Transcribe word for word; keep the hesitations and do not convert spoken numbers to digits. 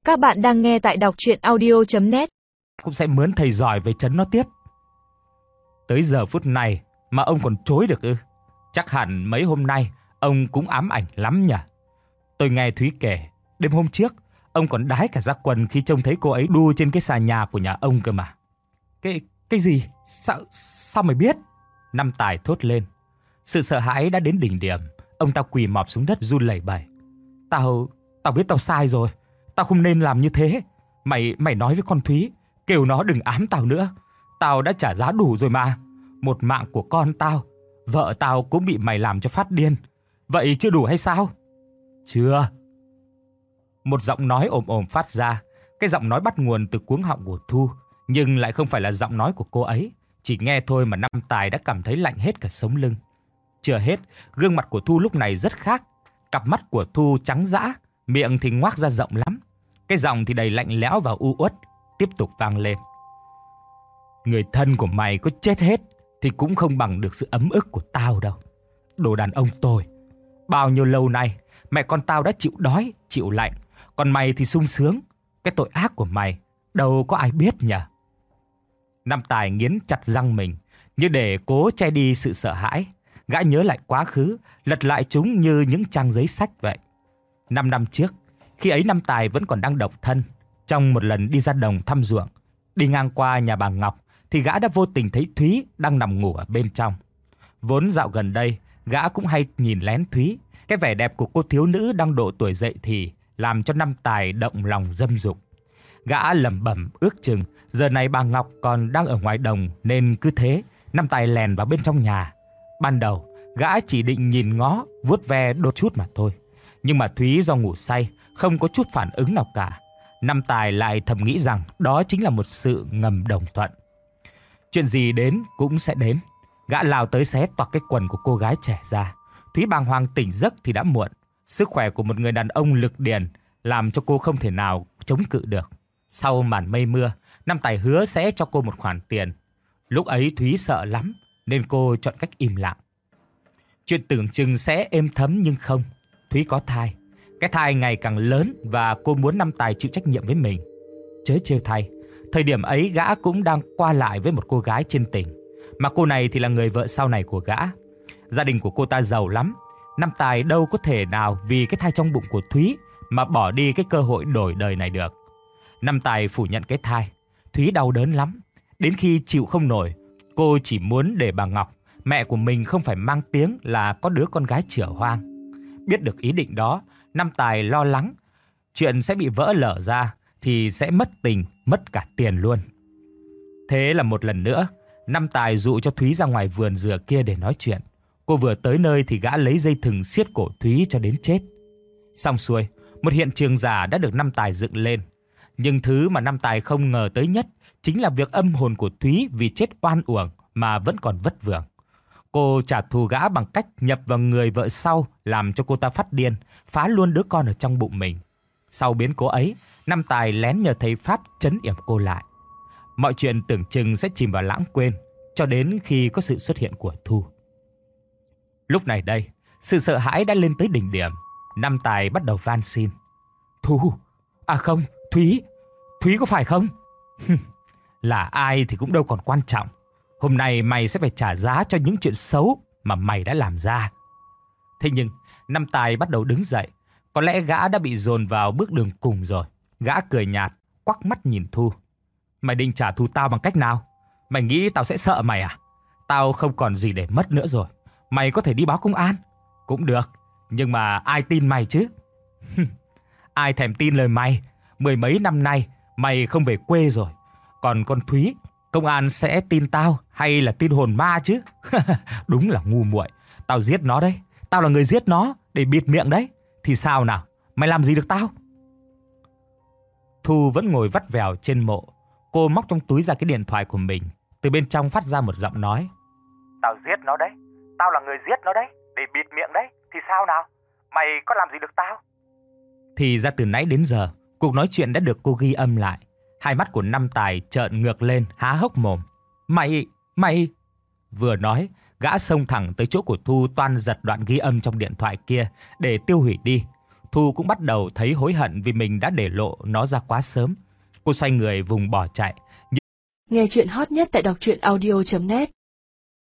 Các bạn đang nghe tại đọc truyện audio chấm net. Cũng sẽ mướn thầy giỏi về trấn nó tiếp. Tới giờ phút này mà ông còn chối được ư? Chắc hẳn mấy hôm nay ông cũng ám ảnh lắm nhỉ. Tôi nghe Thúy kể, đêm hôm trước ông còn đái cả ra quần khi trông thấy cô ấy đu trên cái xà nhà của nhà ông cơ mà. Cái cái gì? Sao sao mày biết? Năm Tài thốt lên. Sự sợ hãi đã đến đỉnh điểm, ông ta quỳ mọp xuống đất run lẩy bẩy. Tao tao biết tao sai rồi, tao không nên làm như thế. Mày mày nói với con Thúy, kêu nó đừng ám tao nữa. Tao đã trả giá đủ rồi mà. Một mạng của con tao, vợ tao cũng bị mày làm cho phát điên. Vậy chưa đủ hay sao? Chưa. Một giọng nói ồm ồm phát ra. Cái giọng nói bắt nguồn từ cuống họng của Thu, nhưng lại không phải là giọng nói của cô ấy. Chỉ nghe thôi mà Năm Tài đã cảm thấy lạnh hết cả sống lưng. Chưa hết, gương mặt của Thu lúc này rất khác. Cặp mắt của Thu trắng dã, miệng thì ngoác ra rộng lắm. Cái giọng thì đầy lạnh lẽo và u uất, tiếp tục vang lên. Người thân của mày có chết hết thì cũng không bằng được sự ấm ức của tao đâu. Đồ đàn ông tôi, bao nhiêu lâu nay mẹ con tao đã chịu đói, chịu lạnh, còn mày thì sung sướng. Cái tội ác của mày đâu có ai biết nhỉ? Năm Tài nghiến chặt răng mình, như để cố che đi sự sợ hãi. Gã nhớ lại quá khứ, lật lại chúng như những trang giấy sách vậy. Năm năm trước, khi ấy Năm Tài vẫn còn đang độc thân, trong một lần đi ra đồng thăm ruộng, đi ngang qua nhà bà Ngọc thì gã đã vô tình thấy Thúy đang nằm ngủ ở bên trong. Vốn dạo gần đây, gã cũng hay nhìn lén Thúy. Cái vẻ đẹp của cô thiếu nữ đang độ tuổi dậy thì làm cho Năm Tài động lòng dâm dục. Gã lẩm bẩm ước chừng giờ này bà Ngọc còn đang ở ngoài đồng, nên cứ thế Năm Tài lèn vào bên trong nhà. Ban đầu, gã chỉ định nhìn ngó, vuốt ve đôi chút mà thôi. Nhưng mà Thúy do ngủ say, không có chút phản ứng nào cả. Năm Tài lại thầm nghĩ rằng đó chính là một sự ngầm đồng thuận. Chuyện gì đến cũng sẽ đến. Gã lao tới xé toạc cái quần của cô gái trẻ ra. Thúy bàng hoàng tỉnh giấc thì đã muộn. Sức khỏe của một người đàn ông lực điền làm cho cô không thể nào chống cự được. Sau màn mây mưa, Năm Tài hứa sẽ cho cô một khoản tiền. Lúc ấy Thúy sợ lắm nên cô chọn cách im lặng. Chuyện tưởng chừng sẽ êm thấm nhưng không. Thúy có thai. Cái thai ngày càng lớn và cô muốn Năm Tài chịu trách nhiệm với mình. Chớ trêu thay, thời điểm ấy gã cũng đang qua lại với một cô gái trên tỉnh, mà cô này thì là người vợ sau này của gã. Gia đình của cô ta giàu lắm. Năm Tài đâu có thể nào vì cái thai trong bụng của Thúy mà bỏ đi cái cơ hội đổi đời này được. Năm Tài phủ nhận cái thai. Thúy đau đớn lắm. Đến khi chịu không nổi, cô chỉ muốn để bà Ngọc, mẹ của mình, không phải mang tiếng là có đứa con gái chửa hoang. Biết được ý định đó, Năm Tài lo lắng chuyện sẽ bị vỡ lở ra thì sẽ mất tình, mất cả tiền luôn. Thế là một lần nữa, Năm Tài dụ cho Thúy ra ngoài vườn dừa kia để nói chuyện. Cô vừa tới nơi thì gã lấy dây thừng siết cổ Thúy cho đến chết. Xong xuôi, một hiện trường giả đã được Năm Tài dựng lên. Nhưng thứ mà Năm Tài không ngờ tới nhất chính là việc âm hồn của Thúy vì chết oan uổng mà vẫn còn vất vưởng. Cô trả thù gã bằng cách nhập vào người vợ sau, làm cho cô ta phát điên, phá luôn đứa con ở trong bụng mình. Sau biến cố ấy, Năm Tài lén nhờ thầy Pháp trấn yểm cô lại. Mọi chuyện tưởng chừng sẽ chìm vào lãng quên, cho đến khi có sự xuất hiện của Thu. Lúc này đây, sự sợ hãi đã lên tới đỉnh điểm. Năm Tài bắt đầu van xin. Thu, à không, Thúy, Thúy có phải không? Là ai thì cũng đâu còn quan trọng. Hôm nay mày sẽ phải trả giá cho những chuyện xấu mà mày đã làm ra. Thế nhưng, Năm Tài bắt đầu đứng dậy. Có lẽ gã đã bị dồn vào bước đường cùng rồi. Gã cười nhạt, quắc mắt nhìn Thu. Mày định trả thù tao bằng cách nào? Mày nghĩ tao sẽ sợ mày à? Tao không còn gì để mất nữa rồi. Mày có thể đi báo công an. Cũng được, nhưng mà ai tin mày chứ? Ai thèm tin lời mày? Mười mấy năm nay, mày không về quê rồi. Còn con Thúy, công an sẽ tin tao hay là tin hồn ma chứ? Đúng là ngu muội. Tao giết nó đấy. Tao là người giết nó để bịt miệng đấy. Thì sao nào? Mày làm gì được tao? Thu vẫn ngồi vắt vẻo trên mộ. Cô móc trong túi ra cái điện thoại của mình. Từ bên trong phát ra một giọng nói. Tao giết nó đấy. Tao là người giết nó đấy. Để bịt miệng đấy. Thì sao nào? Mày có làm gì được tao? Thì ra từ nãy đến giờ, cuộc nói chuyện đã được cô ghi âm lại. Hai mắt của Năm Tài trợn ngược lên, há hốc mồm. Mày, mày... Vừa nói, gã xông thẳng tới chỗ của Thu, toan giật đoạn ghi âm trong điện thoại kia để tiêu hủy đi. Thu cũng bắt đầu thấy hối hận vì mình đã để lộ nó ra quá sớm. Cô xoay người vùng bỏ chạy. Nghe truyện hot nhất tại đọc truyện audio chấm net